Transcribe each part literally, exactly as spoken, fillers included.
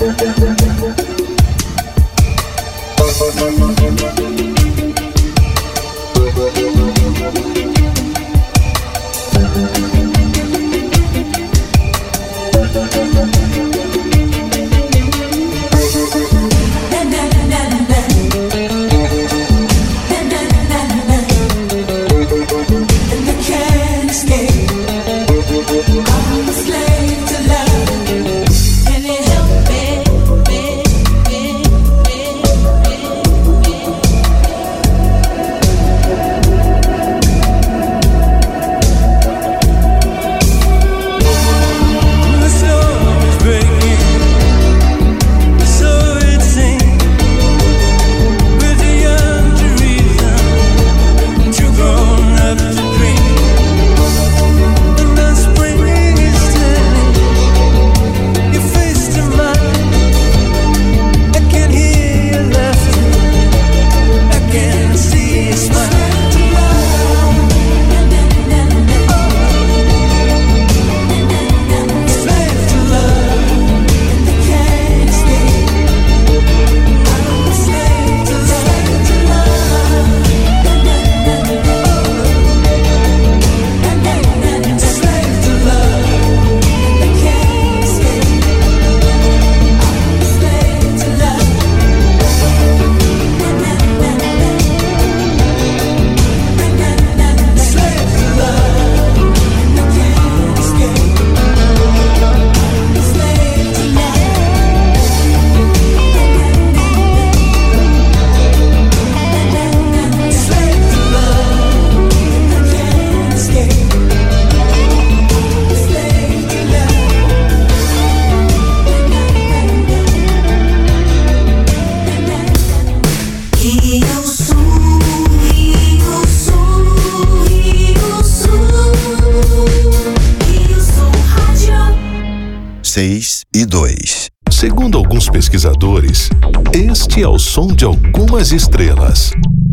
seis e dois. Segundo alguns pesquisadores, este é o som de algumas estrelas.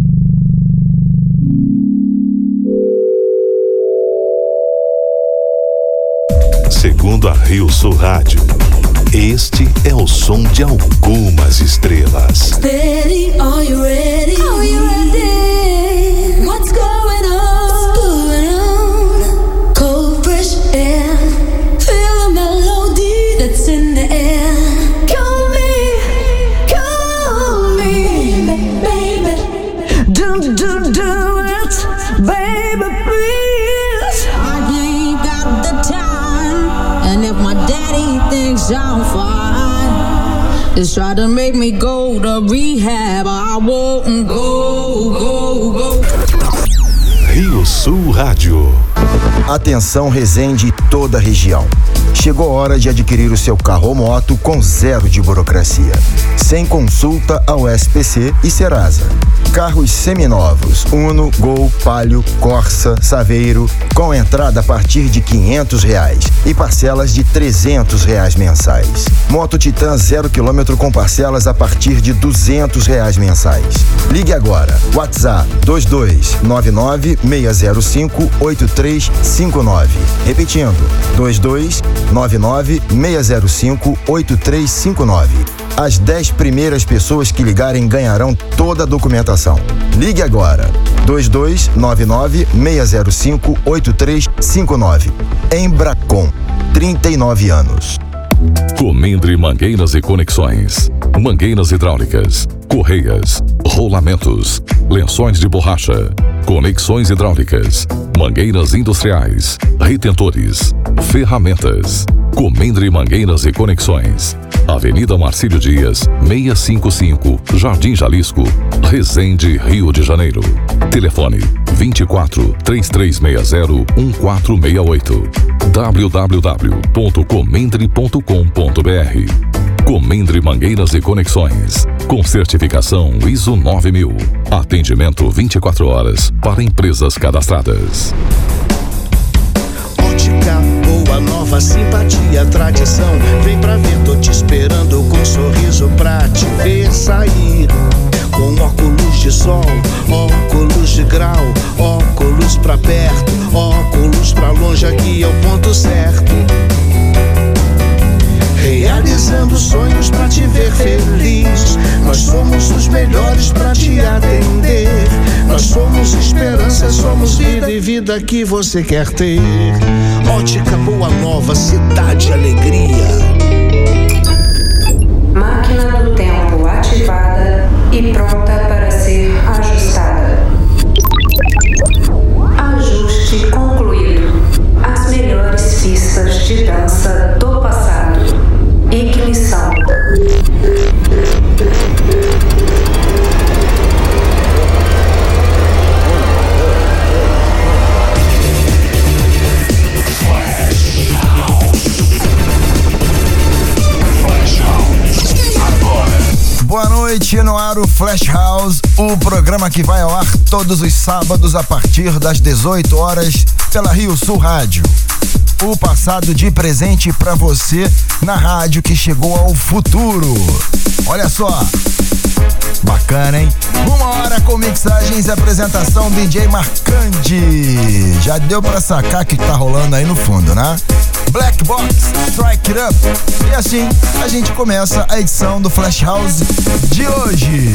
Segundo a Rio Sul Rádio, este é o som de algumas estrelas. Steady, are you ready? Are you ready? What's going on? What's going on? Cold, fresh air. Feel the melody that's in the air. Call me, call me, baby. Do, do, do it, baby, please. I ain't got the time. And if my daddy thinks I'm fine, it's try to make me go to rehab. I won't go, go, go. Rio Sul Rádio. Atenção, Resende e toda a região. Chegou a hora de adquirir o seu carro ou moto com zero de burocracia. Sem consulta ao S P C e Serasa. Carros seminovos, Uno, Gol, Palio, Corsa, Saveiro, com entrada a partir de quinhentos reais e parcelas de trezentos reais mensais. Moto Titan zero quilômetro com parcelas a partir de duzentos reais mensais. Ligue agora. WhatsApp dois dois nove nove seis zero cinco oito três cinco nove. Repetindo, dois dois nove nove seis zero cinco oito três cinco nove. As dez primeiras pessoas que ligarem ganharão toda a documentação. Ligue agora. dois dois nove nove seis zero cinco oito três cinco nove. Embracon, trinta e nove anos. Comendre Mangueiras e Conexões. Mangueiras hidráulicas, correias, rolamentos, lençóis de borracha, conexões hidráulicas, mangueiras industriais, retentores, ferramentas. Comendre Mangueiras e Conexões. Avenida Marcílio Dias, seiscentos e cinquenta e cinco, Jardim Jalisco, Resende, Rio de Janeiro. Telefone vinte e quatro, três três seis zero, um quatro seis oito. w w w ponto comendre ponto com ponto b r. Comendre Mangueiras e Conexões, com certificação I S O nove mil. Atendimento vinte e quatro horas para empresas cadastradas. Ótica boa, nova, simpatia, tradição. Vem pra ver, tô te esperando com um sorriso pra te ver sair. Com óculos de sol, óculos de grau, óculos pra perto, óculos pra longe, aqui é o ponto certo. Realizando sonhos pra te viver feliz. Nós somos os melhores pra te atender. Nós somos esperança, somos vida e vida que você quer ter. Ótica Boa Nova, cidade alegria. Máquina do tempo ativada e pronta para ser ajustada. Ajuste concluído. As melhores pistas de dança do passado. Ignição. Boa noite, no ar o Flash House, o programa que vai ao ar todos os sábados a partir das dezoito horas pela Rio Sul Rádio. O passado de presente pra você na rádio que chegou ao futuro. Olha só, bacana, hein? Uma hora com mixagens e apresentação D J Marcandi. Já deu pra sacar que tá rolando aí no fundo, né? Black Box, Strike It Up. E assim a gente começa a edição do Flash House de hoje.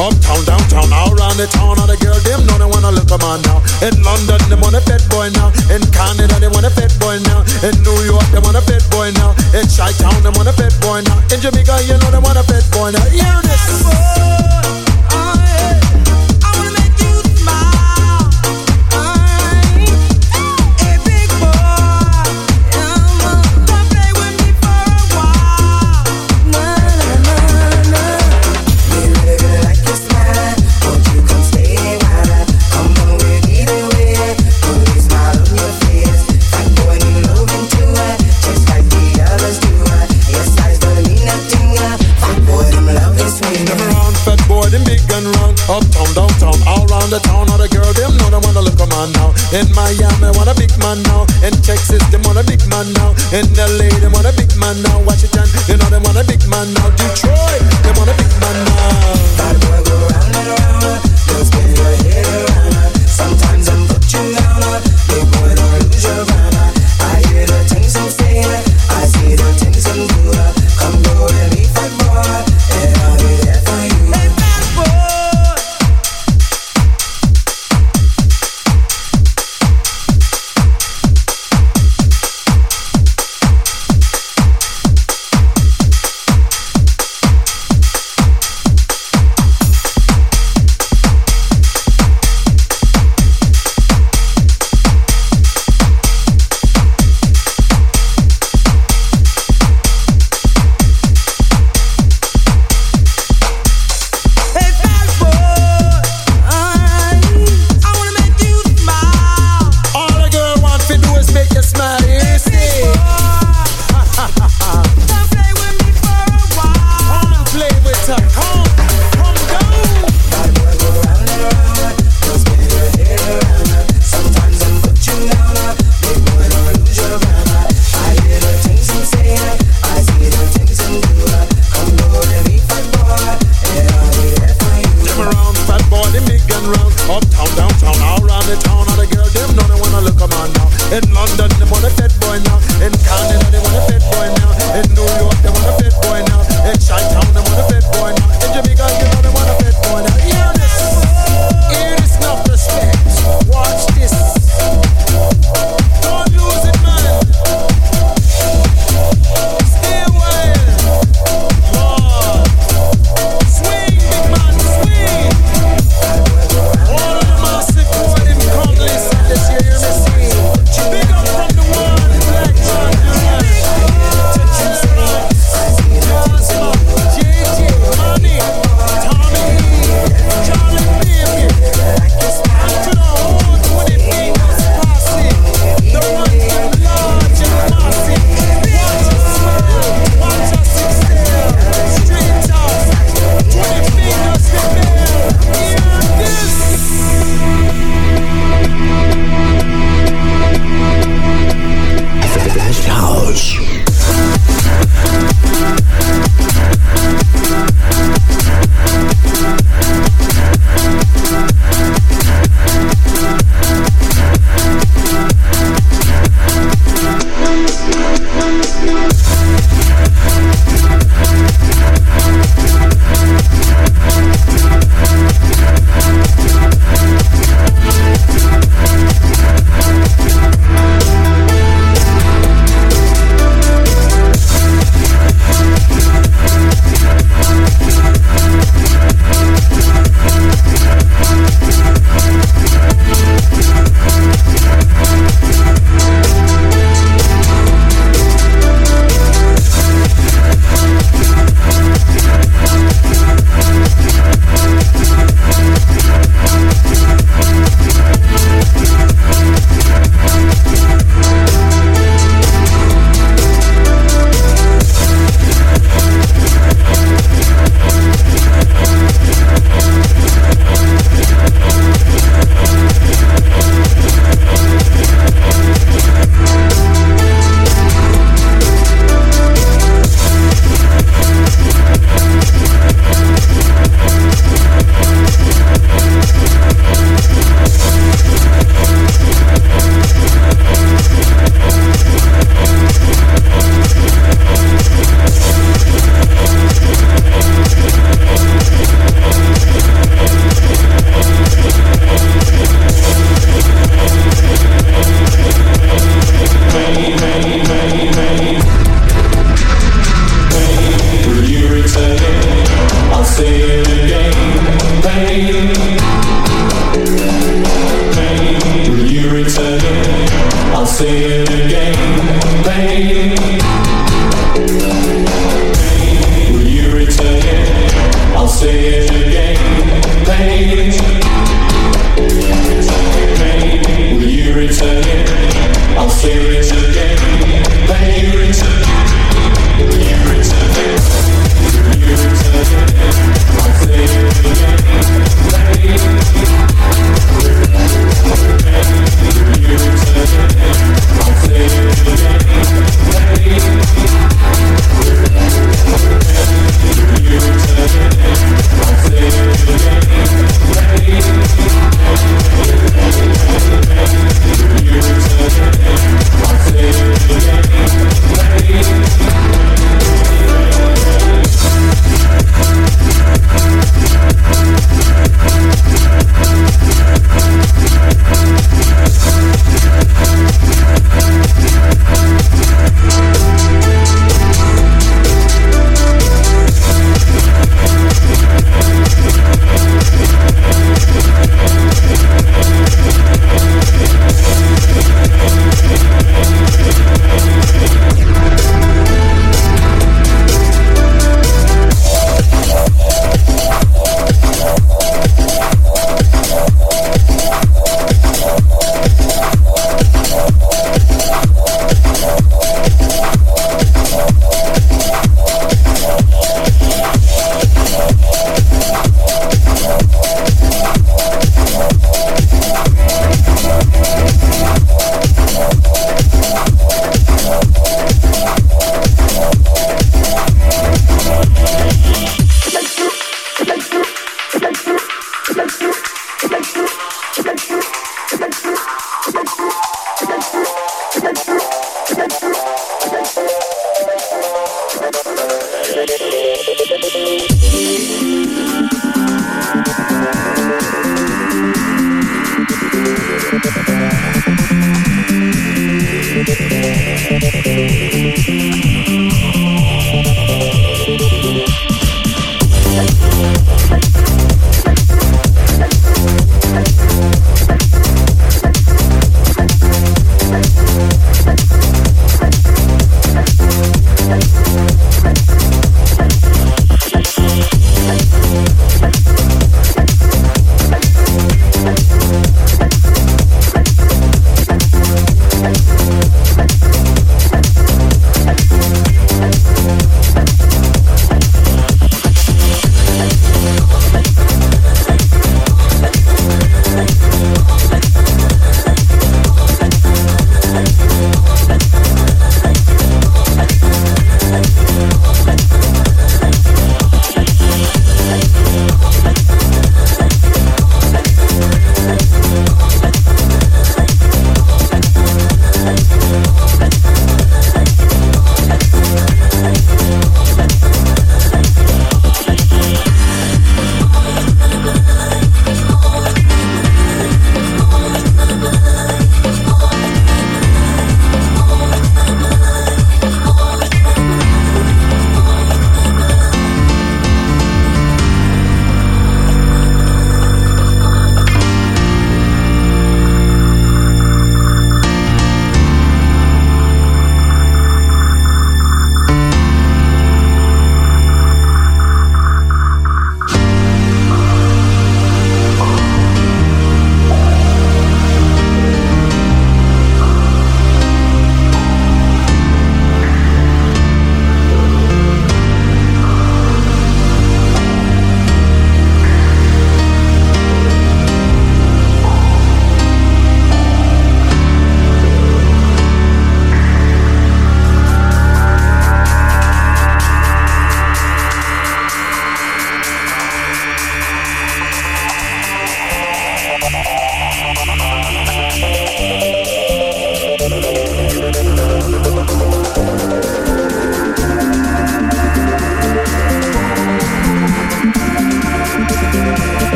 Uptown, downtown, all around the town, all the girl, them know they wanna look a man now. In London, they want a fat boy now. In Canada, they want a fat boy now. In New York, they want a fat boy now. In Chi-Town, they want a fat boy now. In Jamaica, you know they want a fat boy now. Hear this. Uptown, downtown, all around the town, all the girl, them know they wanna look a man now. In Miami, want a big man now. In Texas, they want a big man now. In L A, they want a big man now. Washington, you know they want a big man now. Detroit, they want a big man now. That boy go round and round, don't spin your head around. Sometimes I'm put you down, big boy, don't lose your ground. I hear the things I'm saying, I see the things I'm doing. Come go with me, fat boy, and I'll be there for you. Hey, fat boy.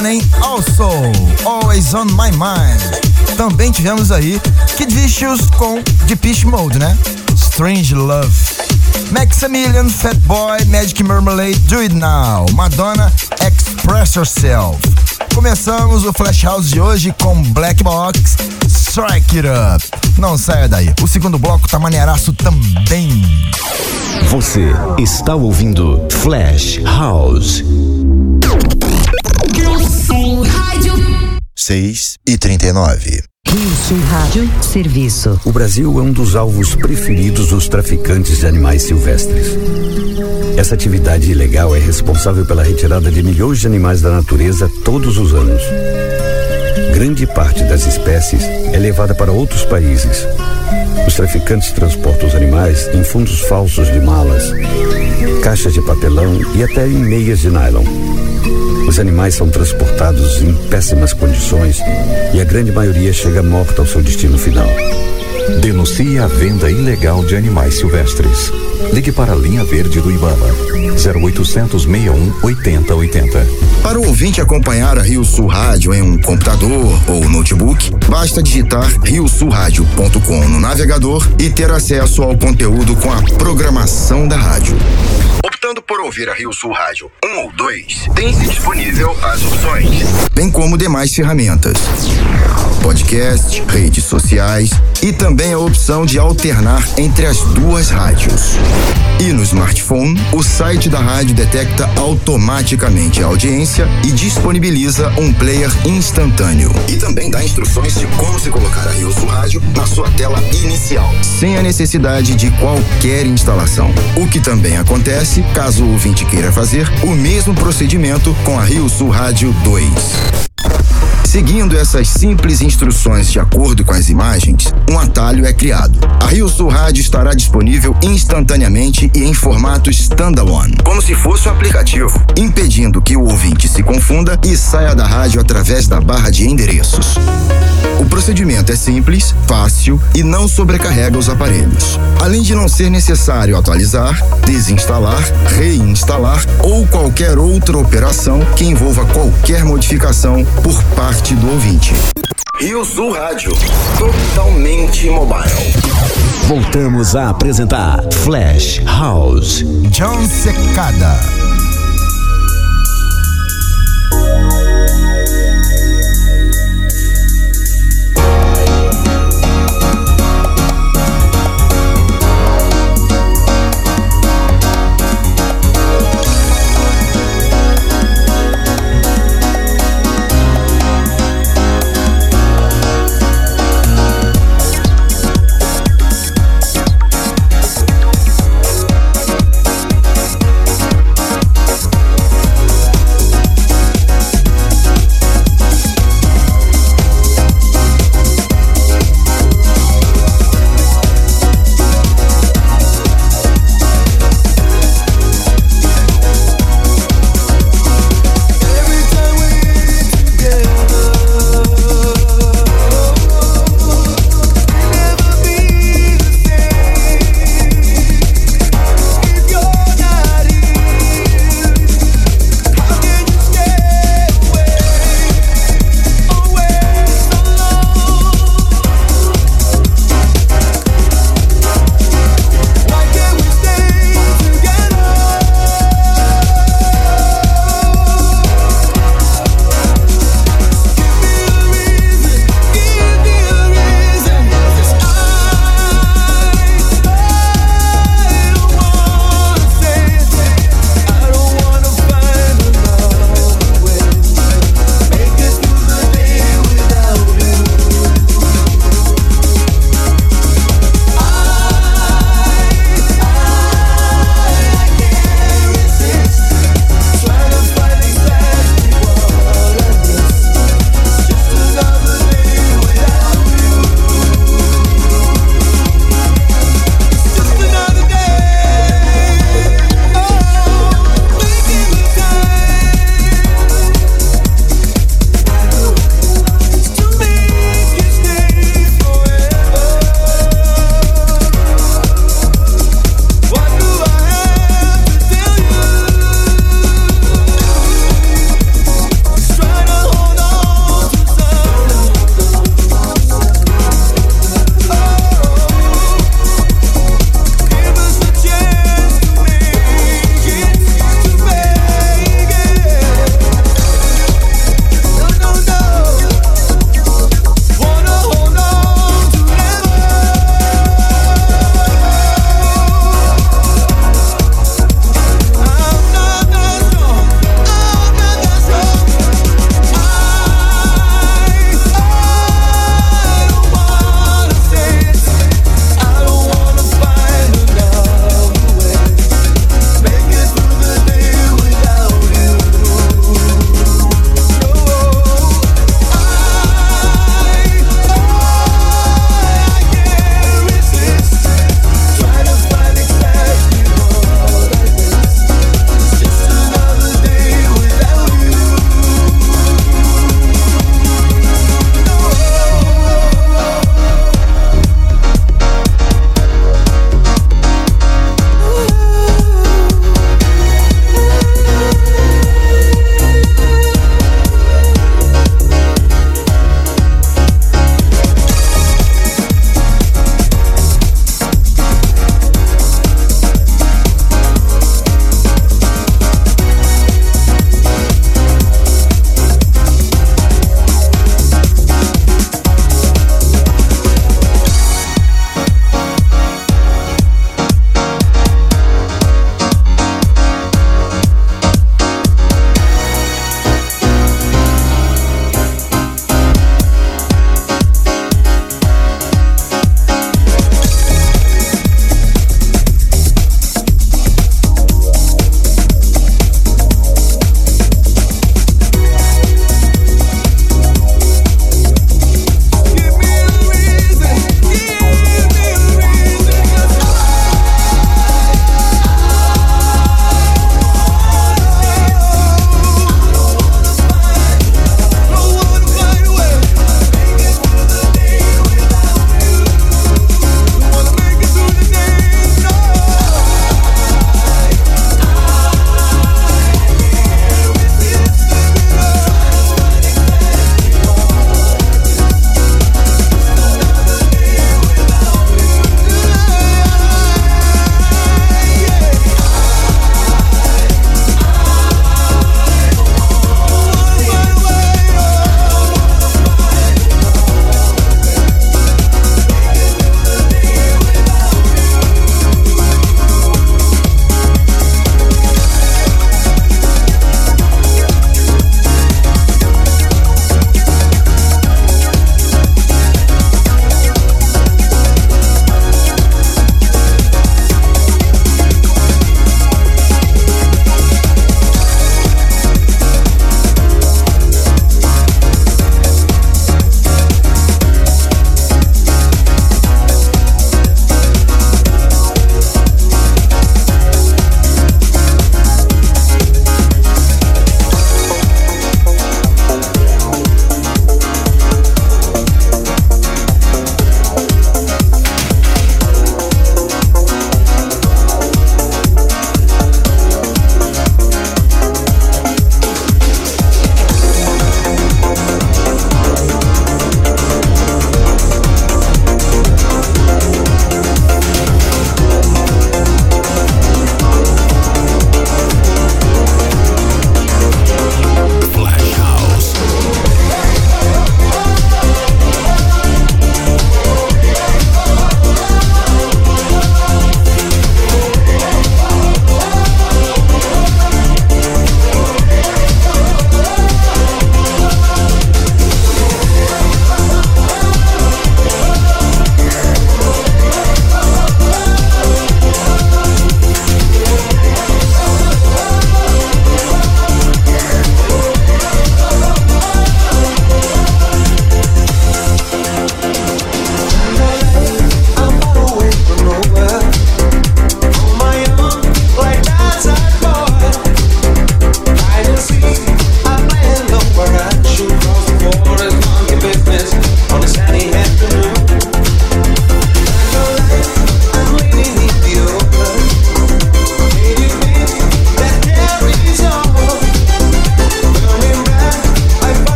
Madonna, hein? Also, Always on My Mind. Também tivemos aí Kid Vicious com Depeche Mode, né? Strange Love. Maximilian, Fatboy, Magic Marmalade, Do It Now. Madonna, Express Yourself. Começamos o Flash House de hoje com Black Box, Strike It Up. Não saia daí, o segundo bloco tá maneiraço também. Você está ouvindo Flash House. Rio Sul Rádio. seis e trinta e nove. Rio Sul Rádio, serviço. O Brasil é um dos alvos preferidos dos traficantes de animais silvestres. Essa atividade ilegal é responsável pela retirada de milhões de animais da natureza todos os anos. Grande parte das espécies é levada para outros países. Os traficantes transportam os animais em fundos falsos de malas, caixas de papelão e até em meias de nylon. Os animais são transportados em péssimas condições e a grande maioria chega morta ao seu destino final. Denuncie a venda ilegal de animais silvestres. Ligue para a linha verde do Ibama, zero oitocentos, sessenta e um, oitenta, oitenta. Para o ouvinte acompanhar a Rio Sul Rádio em um computador ou notebook, basta digitar rio sul rádio ponto com no navegador e ter acesso ao conteúdo com a programação da rádio. Optando por ouvir a Rio Sul Rádio um ou dois, tem-se disponível as opções, bem como demais ferramentas. Podcast, redes sociais e também a opção de alternar entre as duas rádios. E no smartphone, o site da rádio detecta automaticamente a audiência e disponibiliza um player instantâneo. E também dá instruções de como se colocar a Rio Sul Rádio na sua tela inicial, sem a necessidade de qualquer instalação. O que também acontece caso o ouvinte queira fazer o mesmo procedimento com a Rio Sul Rádio dois. Seguindo essas simples instruções de acordo com as imagens, um atalho é criado. A Rio Sul Rádio estará disponível instantaneamente e em formato standalone, como se fosse um aplicativo, impedindo que o ouvinte se confunda e saia da rádio através da barra de endereços. O procedimento é simples, fácil e não sobrecarrega os aparelhos. Além de não ser necessário atualizar, desinstalar, reinstalar ou qualquer outra operação que envolva qualquer modificação por parte do ouvinte. Rio Sul Rádio, totalmente mobile. Voltamos a apresentar Flash House. John Secada.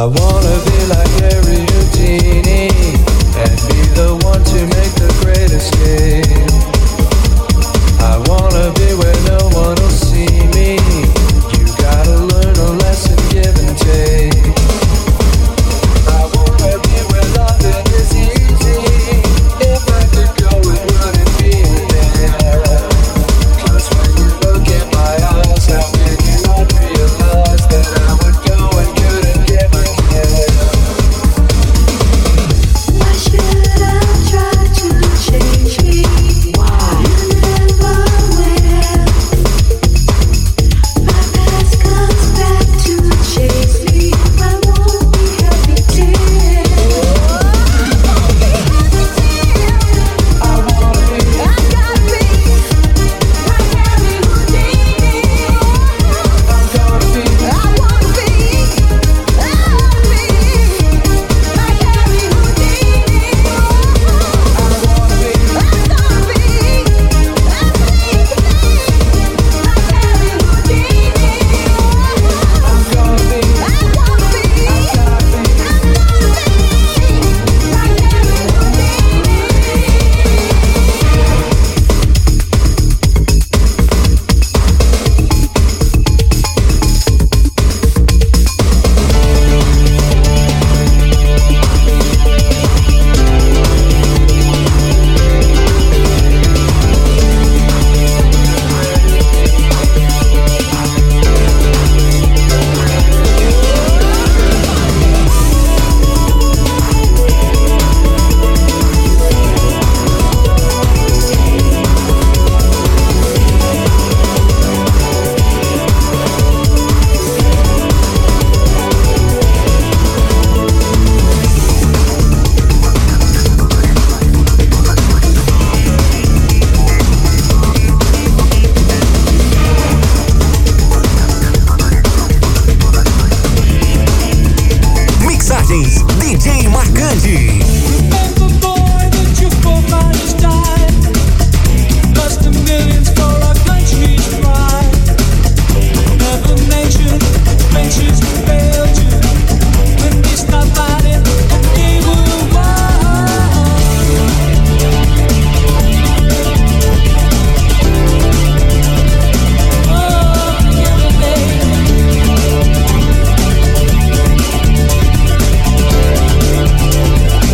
I wanna be like Harry Houdini and be the one to make the great escape. I wanna be where no one will see me. You gotta learn a lesson, give and take. I wanna be where loving is easy. If I could go and run and be there. 'Cause when you look in my eyes, how can you not realize that I would go and couldn't give a care? Why should I try to change me? Why? You never will. My past comes back to chase me. I won't be happy till I won't be happy till I wanna be. I gotta be like Harry Houdini. I'm gonna be. I wanna be. I wanna be like Harry Houdini. I wanna be. I'm gonna be. I think like Harry Houdini. I'm gonna be. I wanna be. I gotta be. I'm gonna be like Harry Houdini. Mixagens D J Marcante. Remember, boy, that your forefathers died. Lost the millions for our country's pride. Never mentioned friendships failed you. When they stopped fighting and they were won. Oh, together they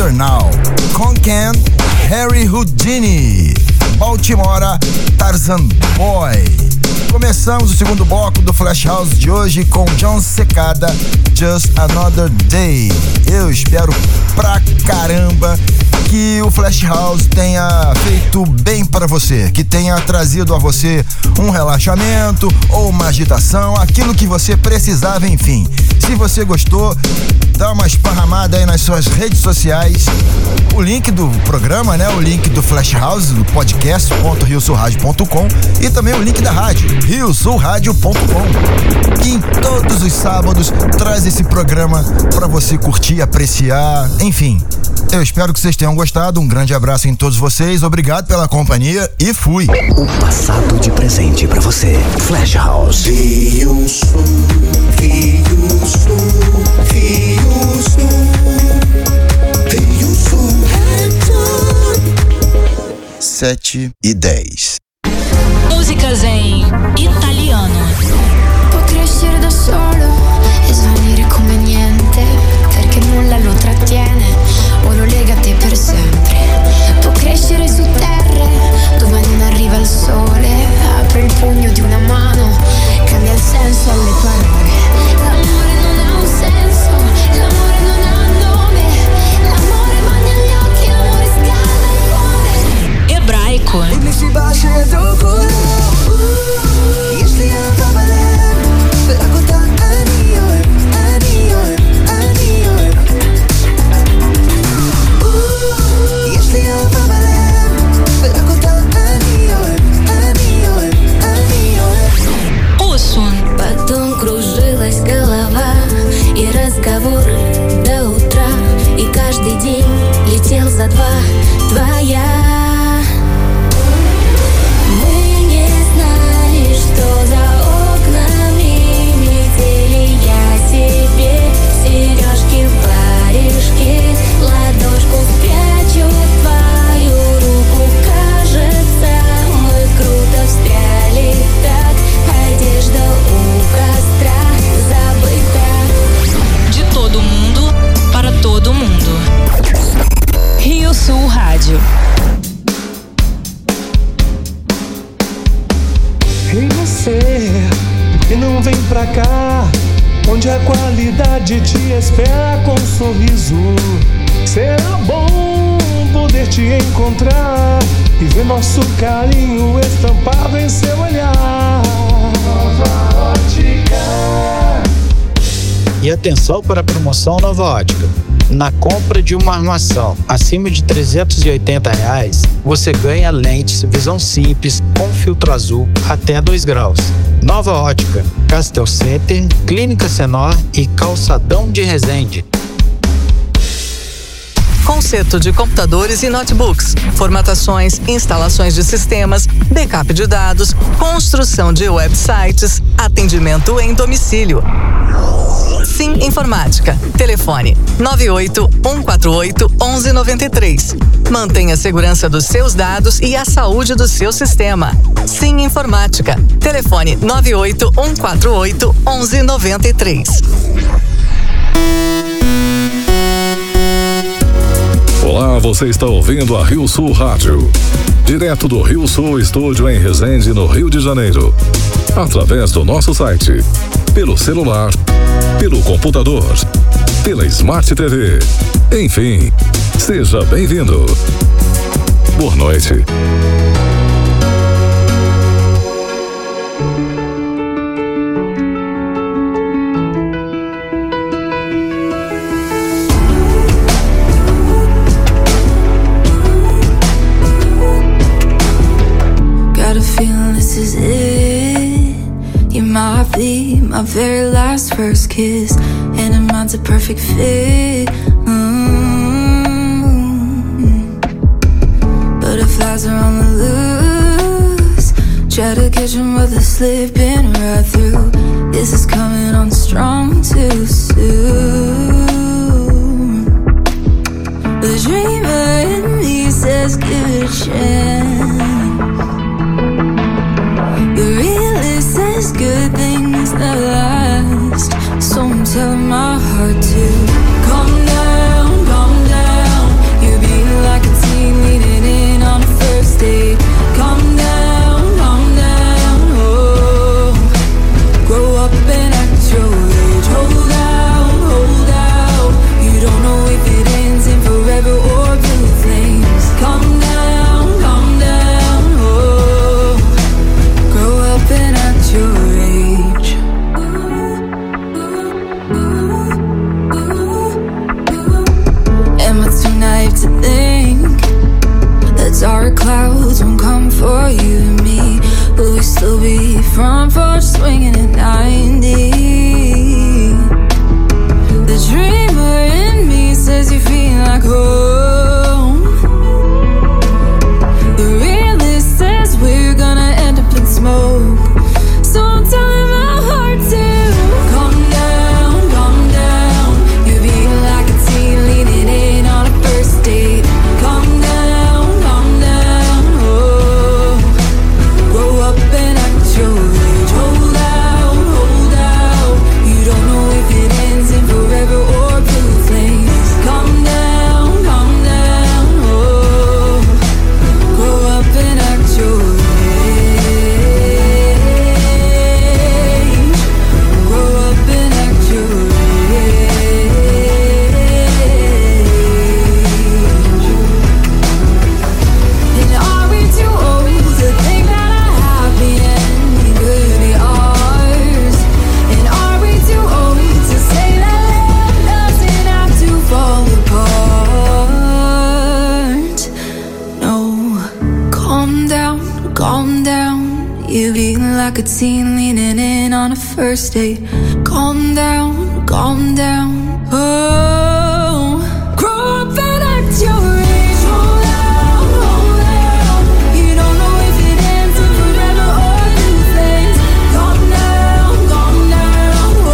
Together Now, Concan, Harry Houdini, Baltimora, Tarzan Boy. Começamos o segundo bloco do Flash House de hoje com John Secada, Just Another Day. Eu espero pra caramba que o Flash House tenha feito bem para você, que tenha trazido a você um relaxamento ou uma agitação, aquilo que você precisava, enfim. Se você gostou, dá uma esparramada aí nas suas redes sociais. O link do programa, né? O link do Flash House, do podcast ponto rio sul rádio ponto com e também o link da rádio, rio sul rádio ponto com, que em todos os sábados traz esse programa para você curtir, apreciar, enfim. Eu espero que vocês tenham gostado. Um grande abraço em todos vocês. Obrigado pela companhia e fui. O passado de presente pra você. Flash House. Rio Sul, Rio Sul, Rio Sul, Rio Sul. Sete e dez. Músicas em italiano. Può crescere da solo e svanire come niente, perché nulla lo trattiene o lo lega a te per sempre. Può crescere su terre dove non arriva il sole, apre il pugno di una mano, cambia il senso alle parole. L'amore non ha un senso, l'amore non ha nome, l'amore bagna gli occhi, l'amore scalda il cuore. Ebraico. Потом кружилась голова и разговор до утра, и каждый день летел за два твоя. Мы не знали, что за окнами метели. Я себе сережки в варежке, ладошку спрячу в твою руку. Кажется, мы круто встряли так, одежда у костра забыта. De todo mundo para todo mundo. Rio Sul Rádio. Ei você, que não vem pra cá, onde a qualidade te espera com um sorriso. Será bom poder te encontrar e ver nosso carinho estampado em seu olhar. Nova Ótica. E atenção para a promoção Nova Ótica. Na compra de uma armação acima de trezentos e oitenta reais, você ganha lentes visão simples com filtro azul até dois graus. Nova Ótica, Castel Center, Clínica Senor e Calçadão de Resende. Conserto de computadores e notebooks, formatações, instalações de sistemas, backup de dados, construção de websites, atendimento em domicílio. Sim Informática. Telefone nove oito um quatro oito um um nove três. Mantenha a segurança dos seus dados e a saúde do seu sistema. Sim Informática. Telefone nove oito um quatro oito um um nove três. Olá, você está ouvindo a Rio Sul Rádio, direto do Rio Sul Estúdio em Resende, no Rio de Janeiro, através do nosso site, pelo celular, pelo computador, pela Smart T V, enfim, seja bem-vindo. Boa noite. Be my very last first kiss, and a mind's a perfect fit. Mm-hmm. Butterflies are on the loose, try to catch them but they're slipping right through. This is coming on strong too soon. The dreamer in me says give it a chance. The realist says good things that last, so I'm telling my heart to calm down, calm down. front porch swinging at ninety. The dreamer in me says you feel like home. The realist says we're gonna end up in smoke. So I'm telling my heart to calm down, calm down. You feel like a teen leaning in on a first date. Calm down, calm down, oh. Grow up and act your age. Hold out, hold out. You don't know if it ends in forever or blue flames. Calm down, calm down, oh. Grow up and act your age. Grow up and act your age. And are we too old to think that a happy ending could be ours? And are we too old to say that love doesn't have to fall apart? No, calm down, calm down. You feel like a teen leaning in on a first date. Calm down, calm down. Oh, grow up and act your age. Hold out, hold out. You don't know if it ends in forever or through flames. Calm down, calm down. Oh,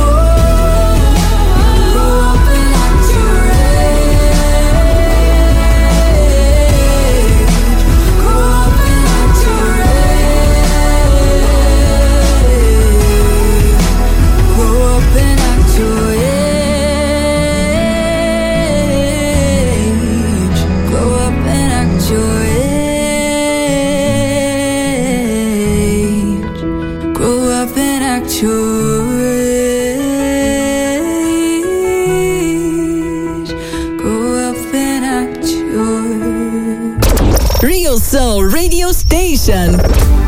grow up and act your age. Grow up and act your age. Grow up and act your age. Grow up and act your age. Grow up and act your age. Grow up and act your Rio Soul Radio Station.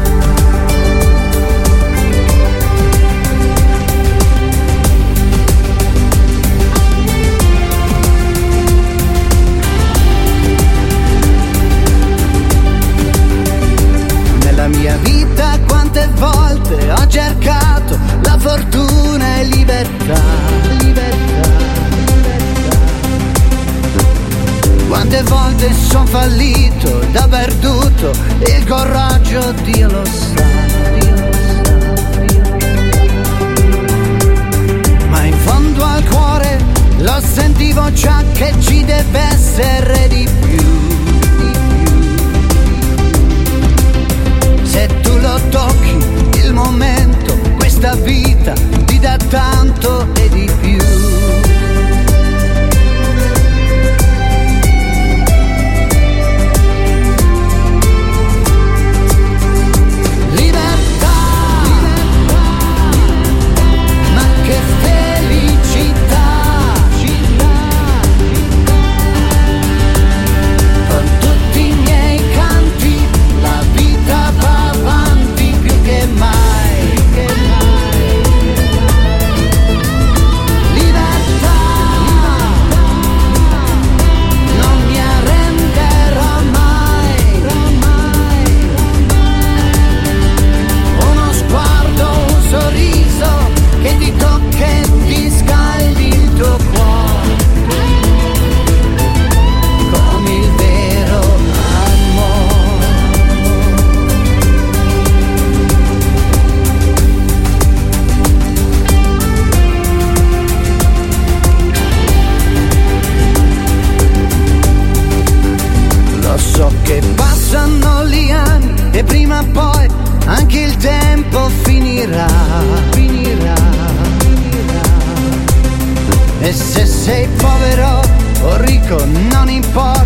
Nella mia vita quante volte ho cercato la fortuna e libertà, libertà, libertà. Quante volte son fallito da perduto, il coraggio Dio lo sa, Dio lo sa, Dio lo sa. Ma in fondo al cuore lo sentivo già che ci deve essere di più. Se tu lo tocchi, il momento, questa vita ti dà tanto e di più. Libertà, ma che felicità, con tutti i miei canti la vita va avanti più che mai, che mai. Libertà, non mi arrenderò mai. Uno sguardo, un sorriso che ti tocca e ti scaldi il tuo cuore come il vero amore. Lo so che passano gli anni e prima o poi anche il tempo finirà, finirà, finirà. E se sei povero o ricco non importa,